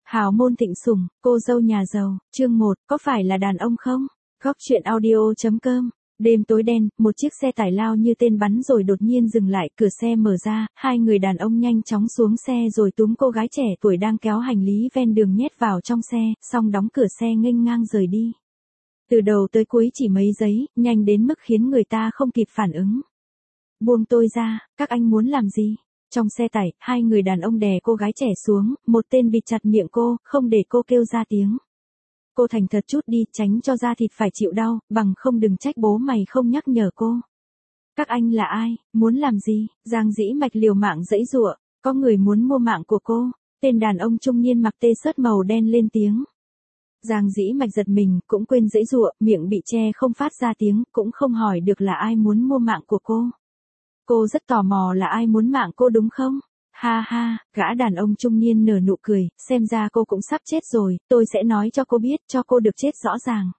Hào môn thịnh sủng, cô dâu nhà giàu, chương 1, có phải là đàn ông không? Góc truyện audio.com. Đêm tối đen, một chiếc xe tải lao như tên bắn rồi đột nhiên dừng lại, cửa xe mở ra, hai người đàn ông nhanh chóng xuống xe rồi túm cô gái trẻ tuổi đang kéo hành lý ven đường nhét vào trong xe, xong đóng cửa xe nghênh ngang rời đi. Từ đầu tới cuối chỉ mấy giây, nhanh đến mức khiến người ta không kịp phản ứng. Buông tôi ra, các anh muốn làm gì? Trong xe tải, hai người đàn ông đè cô gái trẻ xuống, một tên bịt chặt miệng cô, không để cô kêu ra tiếng. Cô thành thật chút đi, tránh cho da thịt phải chịu đau, bằng không đừng trách bố mày không nhắc nhở cô. Các anh là ai, muốn làm gì? Giang Dĩ Mạch liều mạng giãy giụa, có người muốn mua mạng của cô. Tên đàn ông trung niên mặc t-shirt màu đen lên tiếng. Giang Dĩ Mạch giật mình, cũng quên giãy giụa, miệng bị che không phát ra tiếng, cũng không hỏi được là ai muốn mua mạng của cô. Cô rất tò mò là ai muốn mạng cô đúng không? Ha ha, gã đàn ông trung niên nở nụ cười, xem ra cô cũng sắp chết rồi, tôi sẽ nói cho cô biết, cho cô được chết rõ ràng.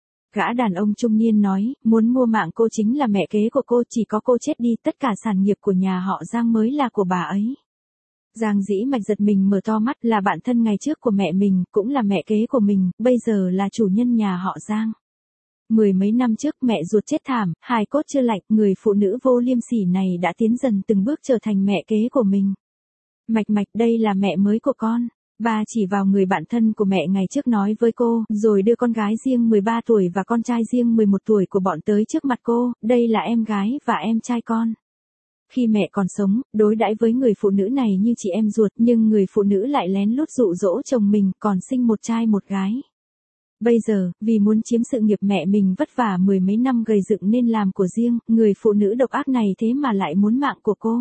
Gã đàn ông trung niên nói, muốn mua mạng cô chính là mẹ kế của cô, chỉ có cô chết đi, tất cả sản nghiệp của nhà họ Giang mới là của bà ấy. Giang Dĩ Mạch giật mình mở to mắt, là bạn thân ngày trước của mẹ mình, cũng là mẹ kế của mình, bây giờ là chủ nhân nhà họ Giang. Mười mấy năm trước mẹ ruột chết thảm, hài cốt chưa lạnh, người phụ nữ vô liêm sỉ này đã tiến dần từng bước trở thành mẹ kế của mình. Mạch Mạch, đây là mẹ mới của con. Ba chỉ vào người bạn thân của mẹ ngày trước nói với cô, rồi đưa con gái riêng 13 tuổi và con trai riêng 11 tuổi của bọn tới trước mặt cô, đây là em gái và em trai con. Khi mẹ còn sống, đối đãi với người phụ nữ này như chị em ruột, nhưng người phụ nữ lại lén lút dụ dỗ chồng mình, còn sinh một trai một gái. Bây giờ, vì muốn chiếm sự nghiệp mẹ mình vất vả mười mấy năm gầy dựng nên làm của riêng, người phụ nữ độc ác này thế mà lại muốn mạng của cô.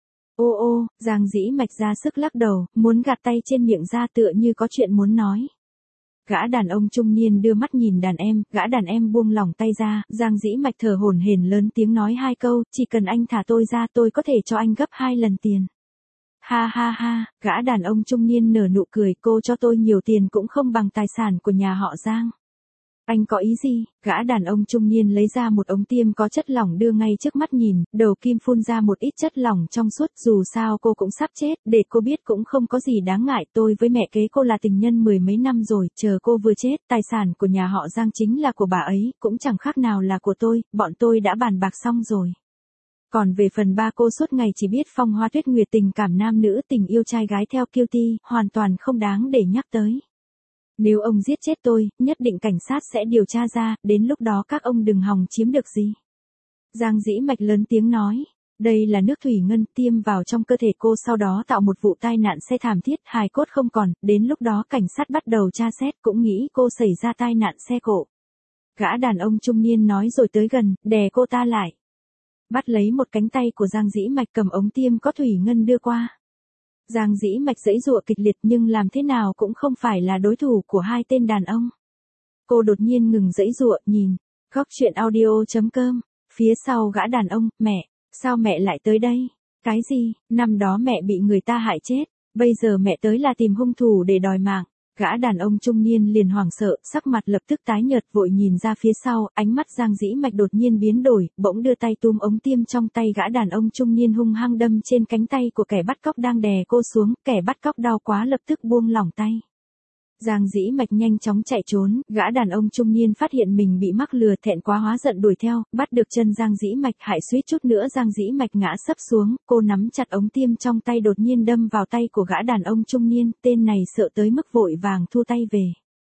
Ô ô, Giang Dĩ Mạch ra sức lắc đầu, muốn gạt tay trên miệng ra tựa như có chuyện muốn nói. Gã đàn ông trung niên đưa mắt nhìn đàn em, gã đàn em buông lỏng tay ra, Giang Dĩ Mạch thở hổn hển lớn tiếng nói hai câu, chỉ cần anh thả tôi ra tôi có thể cho anh gấp 2 lần tiền. Ha ha ha, gã đàn ông trung niên nở nụ cười, cô cho tôi nhiều tiền cũng không bằng tài sản của nhà họ Giang. Anh có ý gì? Gã đàn ông trung niên lấy ra một ống tiêm có chất lỏng đưa ngay trước mắt nhìn, đầu kim phun ra một ít chất lỏng trong suốt, dù sao cô cũng sắp chết, để cô biết cũng không có gì đáng ngại, tôi với mẹ kế cô là tình nhân mười mấy năm rồi, chờ cô vừa chết, tài sản của nhà họ Giang chính là của bà ấy, cũng chẳng khác nào là của tôi, bọn tôi đã bàn bạc xong rồi. Còn về phần ba cô suốt ngày chỉ biết phong hoa tuyết nguyệt tình cảm nam nữ tình yêu trai gái theo kiêu ti, hoàn toàn không đáng để nhắc tới. Nếu ông giết chết tôi, nhất định cảnh sát sẽ điều tra ra, đến lúc đó các ông đừng hòng chiếm được gì. Giang Dĩ Mạch lớn tiếng nói, đây là nước thủy ngân tiêm vào trong cơ thể cô sau đó tạo một vụ tai nạn xe thảm thiết, hài cốt không còn, đến lúc đó cảnh sát bắt đầu tra xét cũng nghĩ cô xảy ra tai nạn xe cộ. Gã đàn ông trung niên nói rồi tới gần, đè cô ta lại. Bắt lấy một cánh tay của Giang Dĩ Mạch cầm ống tiêm có thủy ngân đưa qua. Giang Dĩ Mạch giãy giụa kịch liệt nhưng làm thế nào cũng không phải là đối thủ của hai tên đàn ông. Cô đột nhiên ngừng giãy giụa, nhìn. Góc truyện audio.com. Phía sau gã đàn ông, mẹ, sao mẹ lại tới đây? Cái gì, năm đó mẹ bị người ta hại chết, bây giờ mẹ tới là tìm hung thủ để đòi mạng. Gã đàn ông trung niên liền hoảng sợ, sắc mặt lập tức tái nhợt vội nhìn ra phía sau, ánh mắt Giang Dĩ Mạch đột nhiên biến đổi, bỗng đưa tay túm ống tiêm trong tay gã đàn ông trung niên hung hăng đâm trên cánh tay của kẻ bắt cóc đang đè cô xuống, kẻ bắt cóc đau quá lập tức buông lỏng tay. Giang Dĩ Mạch nhanh chóng chạy trốn, gã đàn ông trung niên phát hiện mình bị mắc lừa thẹn quá hóa giận đuổi theo, bắt được chân Giang Dĩ Mạch hại suýt chút nữa Giang Dĩ Mạch ngã sấp xuống, cô nắm chặt ống tiêm trong tay đột nhiên đâm vào tay của gã đàn ông trung niên, tên này sợ tới mức vội vàng thu tay về.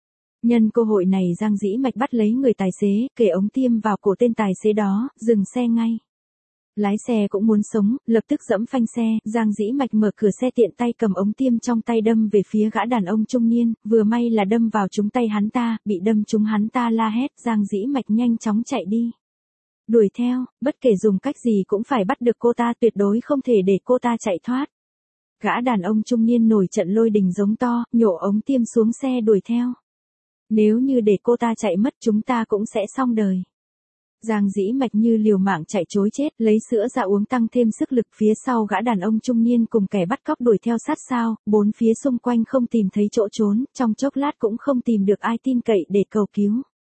Nhân cơ hội này Giang Dĩ Mạch bắt lấy người tài xế, kề ống tiêm vào cổ tên tài xế đó, dừng xe ngay. Lái xe cũng muốn sống, lập tức giẫm phanh xe, Giang Dĩ Mạch mở cửa xe tiện tay cầm ống tiêm trong tay đâm về phía gã đàn ông trung niên, vừa may là đâm vào trúng tay hắn ta, bị đâm trúng hắn ta la hét, Giang Dĩ Mạch nhanh chóng chạy đi. Đuổi theo, bất kể dùng cách gì cũng phải bắt được cô ta, tuyệt đối không thể để cô ta chạy thoát. Gã đàn ông trung niên nổi trận lôi đình giống to, nhổ ống tiêm xuống xe đuổi theo. Nếu như để cô ta chạy mất chúng ta cũng sẽ xong đời. Giang Dĩ Mạch như liều mạng chạy trối chết, lấy sữa ra uống tăng thêm sức lực, phía sau gã đàn ông trung niên cùng kẻ bắt cóc đuổi theo sát sao, bốn phía xung quanh không tìm thấy chỗ trốn, trong chốc lát cũng không tìm được ai tin cậy để cầu cứu.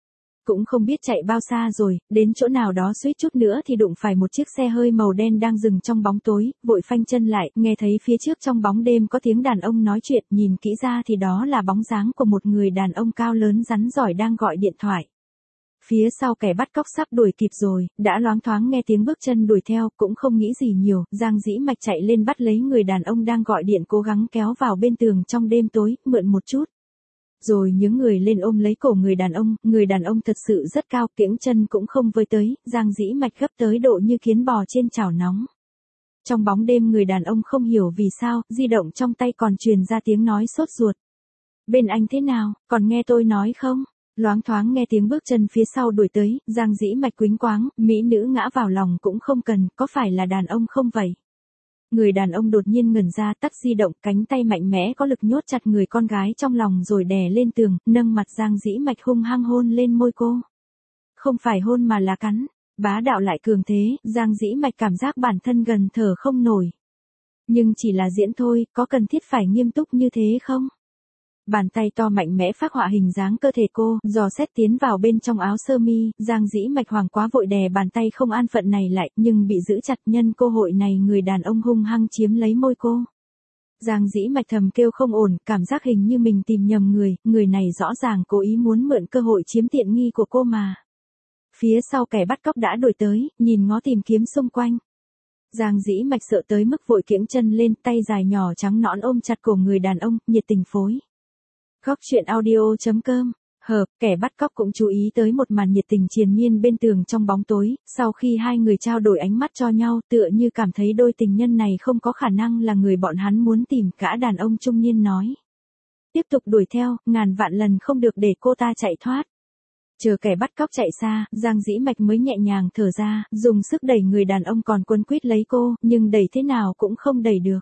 cũng không biết chạy bao xa rồi, đến chỗ nào đó suýt chút nữa thì đụng phải một chiếc xe hơi màu đen đang dừng trong bóng tối, vội phanh chân lại, nghe thấy phía trước trong bóng đêm có tiếng đàn ông nói chuyện, nhìn kỹ ra thì đó là bóng dáng của một người đàn ông cao lớn rắn giỏi đang gọi điện thoại. Phía sau kẻ bắt cóc sắp đuổi kịp rồi, đã loáng thoáng nghe tiếng bước chân đuổi theo, cũng không nghĩ gì nhiều, Giang Dĩ Mạch chạy lên bắt lấy người đàn ông đang gọi điện cố gắng kéo vào bên tường trong đêm tối, mượn một chút. Rồi những người lên ôm lấy cổ người đàn ông thật sự rất cao, kiễng chân cũng không với tới, Giang Dĩ Mạch gấp tới độ như kiến bò trên chảo nóng. Trong bóng đêm người đàn ông không hiểu vì sao, di động trong tay còn truyền ra tiếng nói sốt ruột. Bên anh thế nào, còn nghe tôi nói không? Loáng thoáng nghe tiếng bước chân phía sau đuổi tới, Giang Dĩ Mạch quýnh quáng, mỹ nữ ngã vào lòng cũng không cần, có phải là đàn ông không vậy? Người đàn ông đột nhiên ngẩn ra, tắt di động, cánh tay mạnh mẽ có lực nhốt chặt người con gái trong lòng rồi đè lên tường, nâng mặt Giang Dĩ Mạch hung hăng hôn lên môi cô. Không phải hôn mà là cắn, bá đạo lại cường thế, Giang Dĩ Mạch cảm giác bản thân gần thở không nổi. Nhưng chỉ là diễn thôi, có cần thiết phải nghiêm túc như thế không? Bàn tay to mạnh mẽ phác họa hình dáng cơ thể cô, dò xét tiến vào bên trong áo sơ mi, Giang Dĩ Mạch hoảng quá vội đè bàn tay không an phận này lại, nhưng bị giữ chặt, nhân cơ hội này người đàn ông hung hăng chiếm lấy môi cô. Giang Dĩ Mạch thầm kêu không ổn, cảm giác hình như mình tìm nhầm người này rõ ràng cố ý muốn mượn cơ hội chiếm tiện nghi của cô mà. Phía sau kẻ bắt cóc đã đuổi tới, nhìn ngó tìm kiếm xung quanh. Giang Dĩ Mạch sợ tới mức vội kiễng chân lên, tay dài nhỏ trắng nõn ôm chặt cổ người đàn ông, nhiệt tình phối. Góc truyện audio.com. Kẻ bắt cóc cũng chú ý tới một màn nhiệt tình triền miên bên tường trong bóng tối, sau khi hai người trao đổi ánh mắt cho nhau, tựa như cảm thấy đôi tình nhân này không có khả năng là người bọn hắn muốn tìm, cả đàn ông trung niên nói. Tiếp tục đuổi theo, ngàn vạn lần không được để cô ta chạy thoát. Chờ kẻ bắt cóc chạy xa, Giang Dĩ Mạch mới nhẹ nhàng thở ra, dùng sức đẩy người đàn ông còn quấn quýt lấy cô, nhưng đẩy thế nào cũng không đẩy được.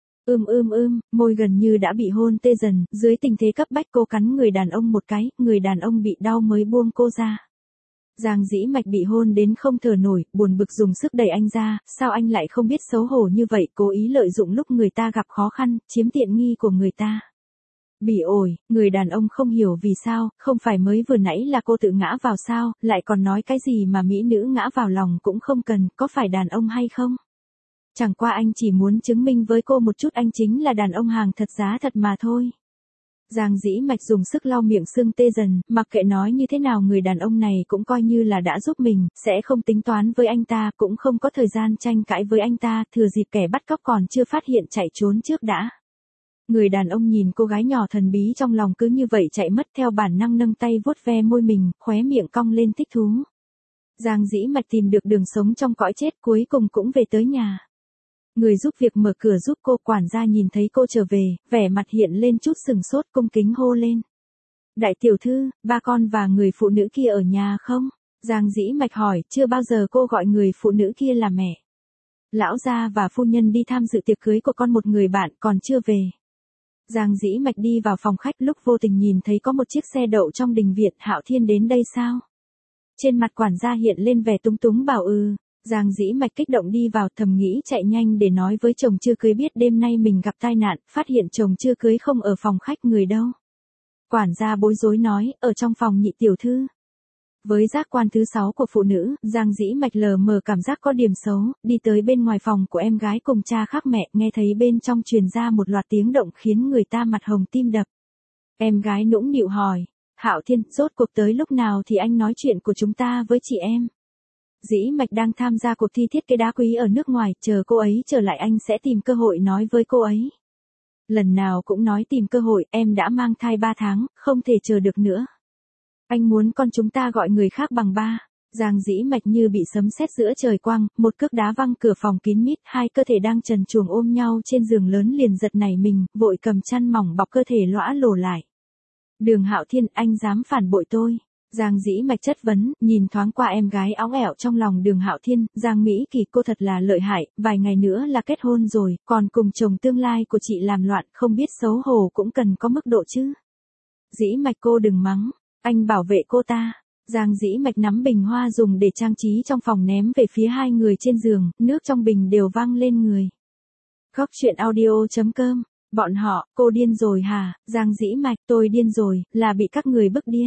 Môi gần như đã bị hôn tê dần, dưới tình thế cấp bách cô cắn người đàn ông một cái, người đàn ông bị đau mới buông cô ra. Giang Dĩ Mạch bị hôn đến không thở nổi, buồn bực dùng sức đẩy anh ra, sao anh lại không biết xấu hổ như vậy, cố ý lợi dụng lúc người ta gặp khó khăn, chiếm tiện nghi của người ta. Bỉ ổi, người đàn ông không hiểu vì sao, không phải mới vừa nãy là cô tự ngã vào sao, lại còn nói cái gì mà mỹ nữ ngã vào lòng cũng không cần, có phải đàn ông hay không? Chẳng qua anh chỉ muốn chứng minh với cô một chút anh chính là đàn ông hàng thật giá thật mà thôi. Giang Dĩ Mạch dùng sức lau miệng sưng tê dần, mặc kệ nói như thế nào người đàn ông này cũng coi như là đã giúp mình, sẽ không tính toán với anh ta, cũng không có thời gian tranh cãi với anh ta, thừa dịp kẻ bắt cóc còn chưa phát hiện chạy trốn trước đã. Người đàn ông nhìn cô gái nhỏ thần bí trong lòng cứ như vậy chạy mất, theo bản năng nâng tay vuốt ve môi mình, khóe miệng cong lên thích thú. Giang Dĩ Mạch tìm được đường sống trong cõi chết, cuối cùng cũng về tới nhà. Người giúp việc mở cửa giúp cô, quản gia nhìn thấy cô trở về, vẻ mặt hiện lên chút sừng sốt, cung kính hô lên. Đại tiểu thư, ba con và người phụ nữ kia ở nhà không? Giang Dĩ Mạch hỏi, chưa bao giờ cô gọi người phụ nữ kia là mẹ. Lão gia và phu nhân đi tham dự tiệc cưới của con một người bạn, còn chưa về. Giang Dĩ Mạch đi vào phòng khách, lúc vô tình nhìn thấy có một chiếc xe đậu trong đình viện. Hạo Thiên đến đây sao? Trên mặt quản gia hiện lên vẻ túng túng bảo Giang Dĩ Mạch kích động đi vào, thầm nghĩ chạy nhanh để nói với chồng chưa cưới biết đêm nay mình gặp tai nạn, phát hiện chồng chưa cưới không ở phòng khách, người đâu. Quản gia bối rối nói, ở trong phòng nhị tiểu thư. Với giác quan thứ 6 của phụ nữ, Giang Dĩ Mạch lờ mờ cảm giác có điểm xấu, đi tới bên ngoài phòng của em gái cùng cha khác mẹ, nghe thấy bên trong truyền ra một loạt tiếng động khiến người ta mặt hồng tim đập. Em gái nũng nịu hỏi, Hạo Thiên, rốt cuộc tới lúc nào thì anh nói chuyện của chúng ta với chị em? Dĩ Mạch đang tham gia cuộc thi thiết kế đá quý ở nước ngoài, chờ cô ấy trở lại anh sẽ tìm cơ hội nói với cô ấy. Lần nào cũng nói tìm cơ hội, em đã mang thai 3 tháng, không thể chờ được nữa. Anh muốn con chúng ta gọi người khác bằng ba. Giang Dĩ Mạch như bị sấm sét giữa trời quang, một cước đá văng cửa phòng kín mít, hai cơ thể đang trần truồng ôm nhau trên giường lớn liền giật nảy mình, vội cầm chăn mỏng bọc cơ thể lõa lồ lại. Đường Hạo Thiên, anh dám phản bội tôi. Giang Dĩ Mạch chất vấn, nhìn thoáng qua em gái óng ẻo trong lòng Đường Hạo Thiên, Giang Mỹ Kỳ, cô thật là lợi hại, vài ngày nữa là kết hôn rồi, còn cùng chồng tương lai của chị làm loạn, không biết xấu hổ cũng cần có mức độ chứ. Dĩ Mạch cô đừng mắng, anh bảo vệ cô ta. Giang Dĩ Mạch nắm bình hoa dùng để trang trí trong phòng ném về phía hai người trên giường, nước trong bình đều văng lên người. Góc truyện audio.com. Bọn họ, cô điên rồi hả? Giang Dĩ Mạch, tôi điên rồi, là bị các người bức điên.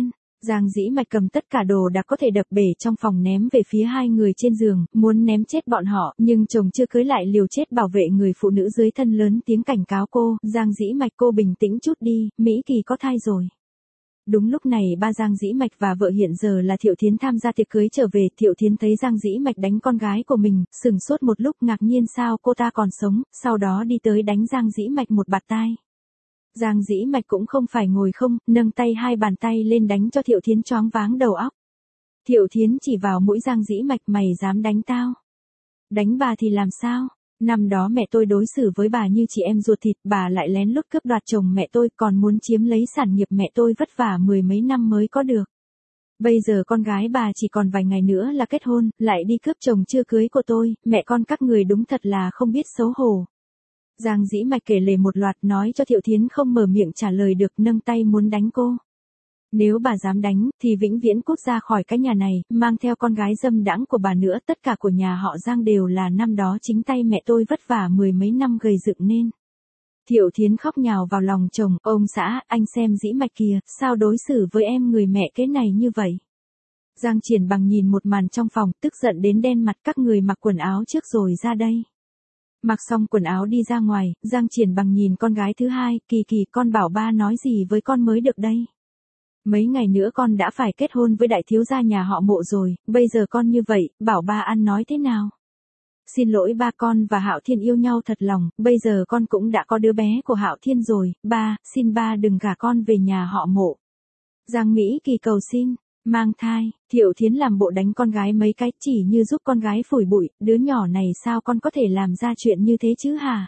Giang Dĩ Mạch cầm tất cả đồ đã có thể đập bể trong phòng ném về phía hai người trên giường, muốn ném chết bọn họ, nhưng chồng chưa cưới lại liều chết bảo vệ người phụ nữ dưới thân, lớn tiếng cảnh cáo cô. Giang Dĩ Mạch, cô bình tĩnh chút đi, Mỹ Kỳ có thai rồi. Đúng lúc này ba Giang Dĩ Mạch và vợ hiện giờ là Thiệu Thiến tham gia tiệc cưới trở về. Thiệu Thiến thấy Giang Dĩ Mạch đánh con gái của mình, sừng sốt một lúc, ngạc nhiên sao cô ta còn sống, sau đó đi tới đánh Giang Dĩ Mạch một bạt tai. Giang Dĩ Mạch cũng không phải ngồi không, nâng tay hai bàn tay lên đánh cho Thiệu Thiến choáng váng đầu óc. Thiệu Thiến chỉ vào mũi Giang Dĩ Mạch, mày dám đánh tao? Đánh bà thì làm sao? Năm đó mẹ tôi đối xử với bà như chị em ruột thịt, bà lại lén lút cướp đoạt chồng mẹ tôi, còn muốn chiếm lấy sản nghiệp mẹ tôi vất vả mười mấy năm mới có được. Bây giờ con gái bà chỉ còn vài ngày nữa là kết hôn, lại đi cướp chồng chưa cưới của tôi, mẹ con các người đúng thật là không biết xấu hổ. Giang Dĩ Mạch kể lể một loạt, nói cho Thiệu Thiến không mở miệng trả lời được, nâng tay muốn đánh cô. Nếu bà dám đánh, thì vĩnh viễn cút ra khỏi cái nhà này, mang theo con gái dâm đãng của bà nữa, tất cả của nhà họ Giang đều là năm đó chính tay mẹ tôi vất vả mười mấy năm gầy dựng nên. Thiệu Thiến khóc nhào vào lòng chồng, ông xã, anh xem Dĩ Mạch kìa, sao đối xử với em người mẹ kế này như vậy. Giang Triển Bằng nhìn một màn trong phòng, tức giận đến đen mặt, các người mặc quần áo trước rồi ra đây. Mặc xong quần áo đi ra ngoài, Giang Triển Bằng nhìn con gái thứ hai, Kỳ Kỳ, con bảo ba nói gì với con mới được đây. Mấy ngày nữa con đã phải kết hôn với đại thiếu gia nhà họ Mộ rồi, bây giờ con như vậy, bảo ba ăn nói thế nào. Xin lỗi ba, con và Hạo Thiên yêu nhau thật lòng, bây giờ con cũng đã có đứa bé của Hạo Thiên rồi, ba, xin ba đừng gả con về nhà họ Mộ. Giang Mỹ Kỳ cầu xin. Mang thai, Thiệu Thiến làm bộ đánh con gái mấy cái, chỉ như giúp con gái phủi bụi, đứa nhỏ này sao con có thể làm ra chuyện như thế chứ hả?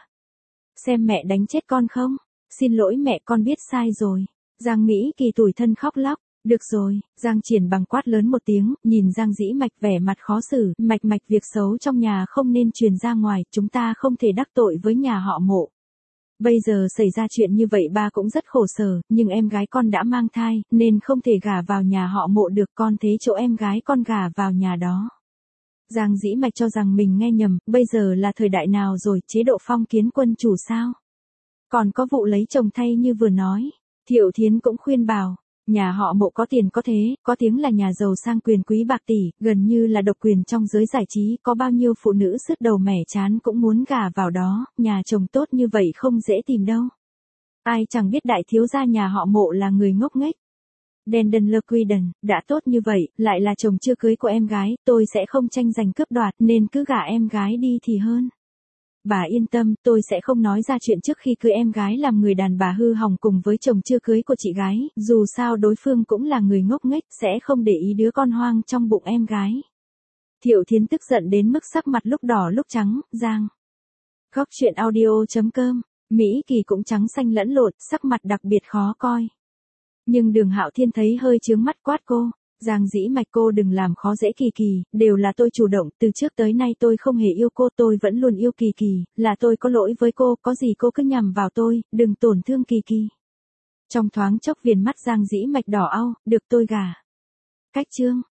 Xem mẹ đánh chết con không? Xin lỗi mẹ, con biết sai rồi. Giang Mỹ Kỳ tủi thân khóc lóc. Được rồi, Giang Triển Bằng quát lớn một tiếng, nhìn Giang Dĩ Mạch vẻ mặt khó xử, Mạch, việc xấu trong nhà không nên truyền ra ngoài, chúng ta không thể đắc tội với nhà họ Mộ. Bây giờ xảy ra chuyện như vậy ba cũng rất khổ sở, nhưng em gái con đã mang thai, nên không thể gả vào nhà họ Mộ được, con thế chỗ em gái con gả vào nhà đó. Giang Dĩ Mạch cho rằng mình nghe nhầm, bây giờ là thời đại nào rồi, chế độ phong kiến quân chủ sao? Còn có vụ lấy chồng thay như vừa nói. Thiệu Thiến cũng khuyên bảo, nhà họ Mộ có tiền có thế, có tiếng là nhà giàu sang quyền quý bạc tỷ, gần như là độc quyền trong giới giải trí, có bao nhiêu phụ nữ sứt đầu mẻ chán cũng muốn gả vào đó, nhà chồng tốt như vậy không dễ tìm đâu. Ai chẳng biết đại thiếu gia nhà họ Mộ là người ngốc nghếch. Đenden Lơ Quy Đần, đã tốt như vậy, lại là chồng chưa cưới của em gái, tôi sẽ không tranh giành cướp đoạt, nên cứ gả em gái đi thì hơn. Bà yên tâm, tôi sẽ không nói ra chuyện trước khi cưới em gái làm người đàn bà hư hỏng cùng với chồng chưa cưới của chị gái, dù sao đối phương cũng là người ngốc nghếch, sẽ không để ý đứa con hoang trong bụng em gái. Thiệu Thiến tức giận đến mức sắc mặt lúc đỏ lúc trắng, Giang. Góc truyện audio.com, Mỹ Kỳ cũng trắng xanh lẫn lộn, sắc mặt đặc biệt khó coi. Nhưng Đường Hạo Thiên thấy hơi chướng mắt quát cô. Giang Dĩ Mạch, cô đừng làm khó dễ Kỳ Kỳ, đều là tôi chủ động, từ trước tới nay tôi không hề yêu cô, tôi vẫn luôn yêu Kỳ Kỳ, là tôi có lỗi với cô, có gì cô cứ nhằm vào tôi, đừng tổn thương Kỳ Kỳ. Trong thoáng chốc viền mắt Giang Dĩ Mạch đỏ au, được tôi gả. Cách chương.